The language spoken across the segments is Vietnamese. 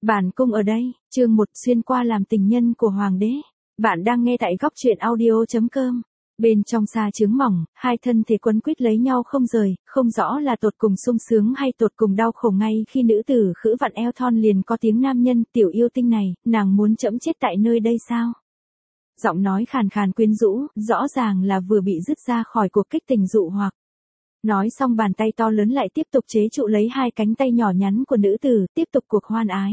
Bản cung ở đây, chương 1 xuyên qua làm tình nhân của hoàng đế. Bạn đang nghe tại góc truyện audio.com. Bên trong xa trướng mỏng, hai thân thể quấn quýt lấy nhau không rời, không rõ là tột cùng sung sướng hay tột cùng đau khổ. Ngay khi nữ tử khữ vặn eo thon liền có tiếng nam nhân, tiểu yêu tinh này, nàng muốn trẫm chết tại nơi đây sao? Giọng nói khàn khàn quyến rũ, rõ ràng là vừa bị dứt ra khỏi cuộc kích tình dụ hoặc. Nói xong bàn tay to lớn lại tiếp tục chế trụ lấy hai cánh tay nhỏ nhắn của nữ tử, tiếp tục cuộc hoan ái.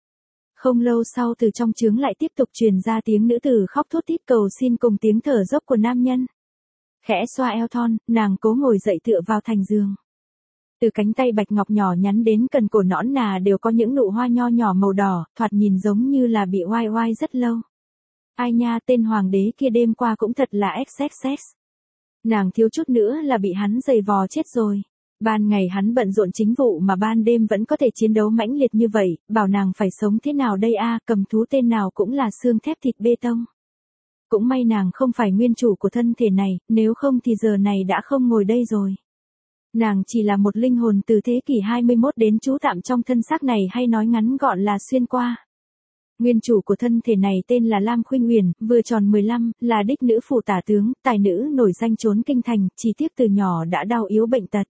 Không lâu sau từ trong trướng lại tiếp tục truyền ra tiếng nữ tử khóc thút thít cầu xin cùng tiếng thở dốc của nam nhân. Khẽ xoa eo thon, nàng cố ngồi dậy tựa vào thành giường. Từ cánh tay bạch ngọc nhỏ nhắn đến cần cổ nõn nà đều có những nụ hoa nho nhỏ màu đỏ, thoạt nhìn giống như là bị oai oai rất lâu. Ai nha, tên hoàng đế kia đêm qua cũng thật là XXX. Nàng thiếu chút nữa là bị hắn giày vò chết rồi. Ban ngày hắn bận rộn chính vụ mà ban đêm vẫn có thể chiến đấu mãnh liệt như vậy, bảo nàng phải sống thế nào đây a? Cầm thú tên nào cũng là xương thép thịt bê tông. Cũng may nàng không phải nguyên chủ của thân thể này, nếu không thì giờ này đã không ngồi đây rồi. Nàng chỉ là một linh hồn từ thế kỷ 21 đến trú tạm trong thân xác này, hay nói ngắn gọn là xuyên qua. Nguyên chủ của thân thể này tên là Lam Khuynh Uyển, vừa tròn 15, là đích nữ phủ tả tướng, tài nữ nổi danh trốn kinh thành, chỉ tiếc từ nhỏ đã đau yếu bệnh tật.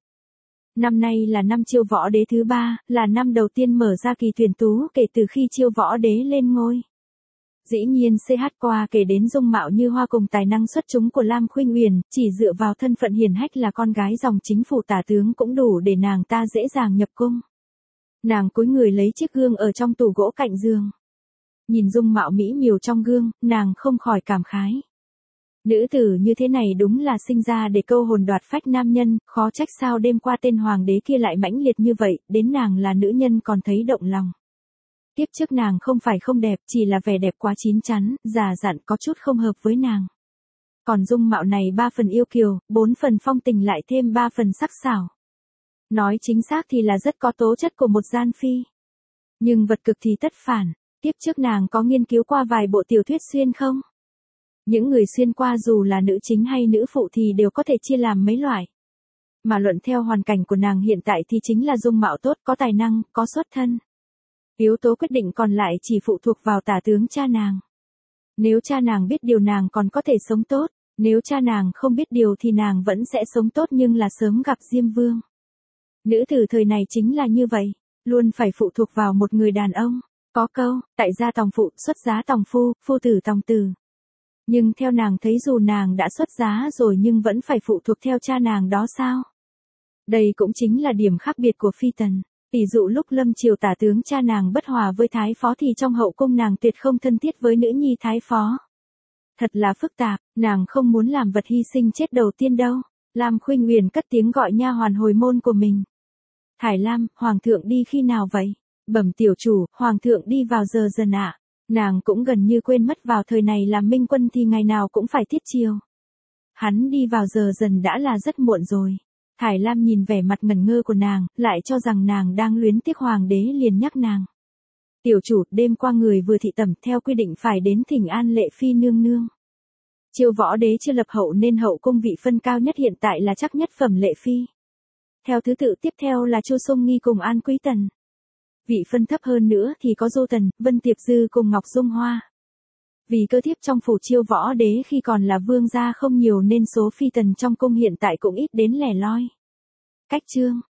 Năm nay là năm Chiêu Võ Đế thứ 3, là năm đầu tiên mở ra kỳ tuyển tú kể từ khi Chiêu Võ Đế lên ngôi. Dĩ nhiên CH qua kể đến dung mạo như hoa cùng tài năng xuất chúng của Lam Khuynh Uyển, chỉ dựa vào thân phận hiền hách là con gái dòng chính phủ tả tướng cũng đủ để nàng ta dễ dàng nhập cung. Nàng cúi người lấy chiếc gương ở trong tủ gỗ cạnh giường. Nhìn dung mạo mỹ miều trong gương, nàng không khỏi cảm khái. Nữ tử như thế này đúng là sinh ra để câu hồn đoạt phách nam nhân, khó trách sao đêm qua tên hoàng đế kia lại mãnh liệt như vậy, đến nàng là nữ nhân còn thấy động lòng. Tiếp trước nàng không phải không đẹp, chỉ là vẻ đẹp quá chín chắn, già dặn có chút không hợp với nàng. Còn dung mạo này 3 phần yêu kiều, 4 phần phong tình lại thêm 3 phần sắc sảo. Nói chính xác thì là rất có tố chất của một gian phi. Nhưng vật cực thì tất phản. Tiếp trước nàng có nghiên cứu qua vài bộ tiểu thuyết xuyên không? Những người xuyên qua dù là nữ chính hay nữ phụ thì đều có thể chia làm mấy loại. Mà luận theo hoàn cảnh của nàng hiện tại thì chính là dung mạo tốt, có tài năng, có xuất thân. Yếu tố quyết định còn lại chỉ phụ thuộc vào tả tướng cha nàng. Nếu cha nàng biết điều nàng còn có thể sống tốt, nếu cha nàng không biết điều thì nàng vẫn sẽ sống tốt nhưng là sớm gặp Diêm Vương. Nữ tử thời này chính là như vậy, luôn phải phụ thuộc vào một người đàn ông. Có câu, tại gia tòng phụ, xuất giá tòng phu, phu tử tòng tử. Nhưng theo nàng thấy dù nàng đã xuất giá rồi nhưng vẫn phải phụ thuộc theo cha nàng đó sao? Đây cũng chính là điểm khác biệt của phi tần. Tỷ dụ lúc lâm triều tả tướng cha nàng bất hòa với thái phó thì trong hậu cung nàng tuyệt không thân thiết với nữ nhi thái phó. Thật là phức tạp, nàng không muốn làm vật hy sinh chết đầu tiên đâu. Lam Khuynh Uyển cất tiếng gọi nha hoàn hồi môn của mình. Thải Lam, hoàng thượng đi khi nào vậy? Bẩm tiểu chủ, hoàng thượng đi vào giờ dần ạ. Nàng cũng gần như quên mất vào thời này làm minh quân thì ngày nào cũng phải thiết chiều. Hắn đi vào giờ dần đã là rất muộn rồi. Thải Lam nhìn vẻ mặt ngẩn ngơ của nàng, lại cho rằng nàng đang luyến tiếc hoàng đế liền nhắc nàng. Tiểu chủ, đêm qua người vừa thị tẩm theo quy định phải đến thỉnh an lệ phi nương nương. Chiêu Võ Đế chưa lập hậu nên hậu cung vị phân cao nhất hiện tại là chắc nhất phẩm lệ phi. Theo thứ tự tiếp theo là Chu Sung Nghi cùng An Quý Tần. Vị phân thấp hơn nữa thì có Dô Tần, Vân Tiệp Dư cùng Ngọc Dung Hoa. Vì cơ thiếp trong phủ Chiêu Võ Đế khi còn là vương gia không nhiều nên số phi tần trong cung hiện tại cũng ít đến lẻ loi. Cách chương,